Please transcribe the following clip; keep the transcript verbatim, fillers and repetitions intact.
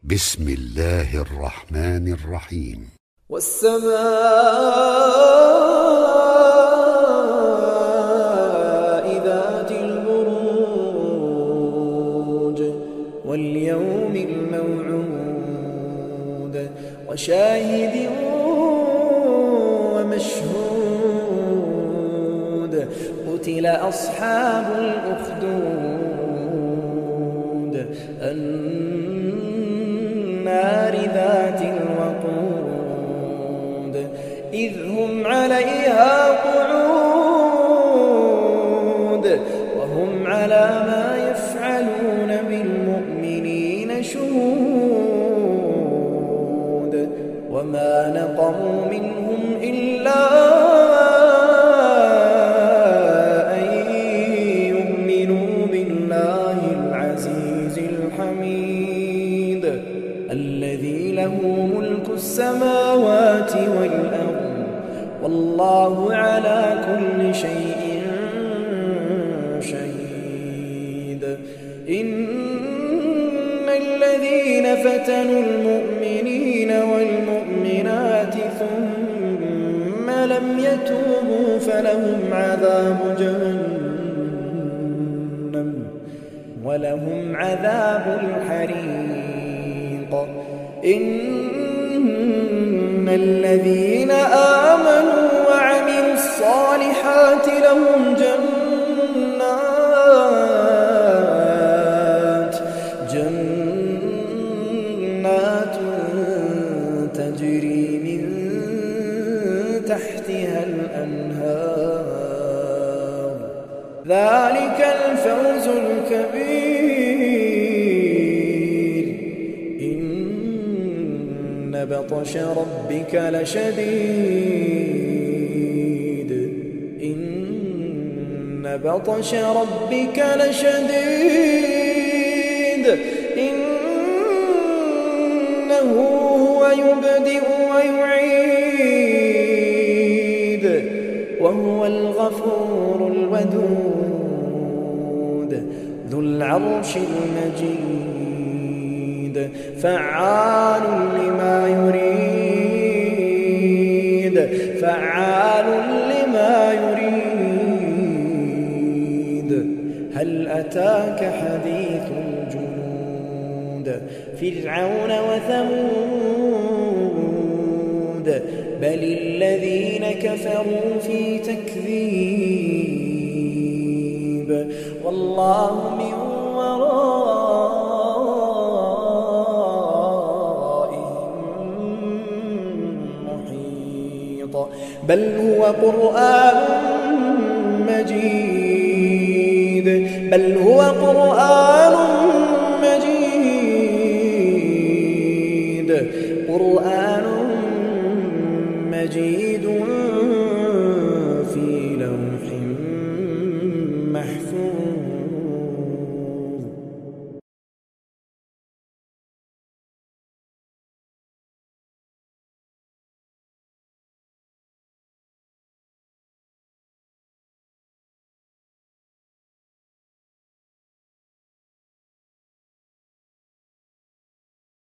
بسم الله الرحمن الرحيم. والسماء ذات البروج واليوم الموعود وشاهد ومشهود قتل أصحاب الأخدود النار ذات الوقود إذ هم عليها قعود وهم على ما يفعلون بالمؤمنين شهود وما نقموا منهم إلا أن يؤمنوا بالله العزيز الحميد الذي له ملك السماوات والأرض والله على كل شيء شهيد. إن الذين فتنوا المؤمنين والمؤمنات ثم لم يتوبوا فلهم عذاب جهنم ولهم عذاب الحريق. إن الذين آمنوا وعملوا الصالحات لهم جنات جنات تجري من تحتها الأنهار ذلك الفوز الكبير. إن بطش ربك لشديد إن بطش ربك لشديد إنه هو يبدئ ويعيد وهو الغفور الودود ذو العرش المجيد فعال لما يريد فعال لما يريد. هل أتاك حديث الجنود فرعون وثمود بل الذين كفروا في تكذيب والله من بل هو قرآن مجيد بل هو قرآن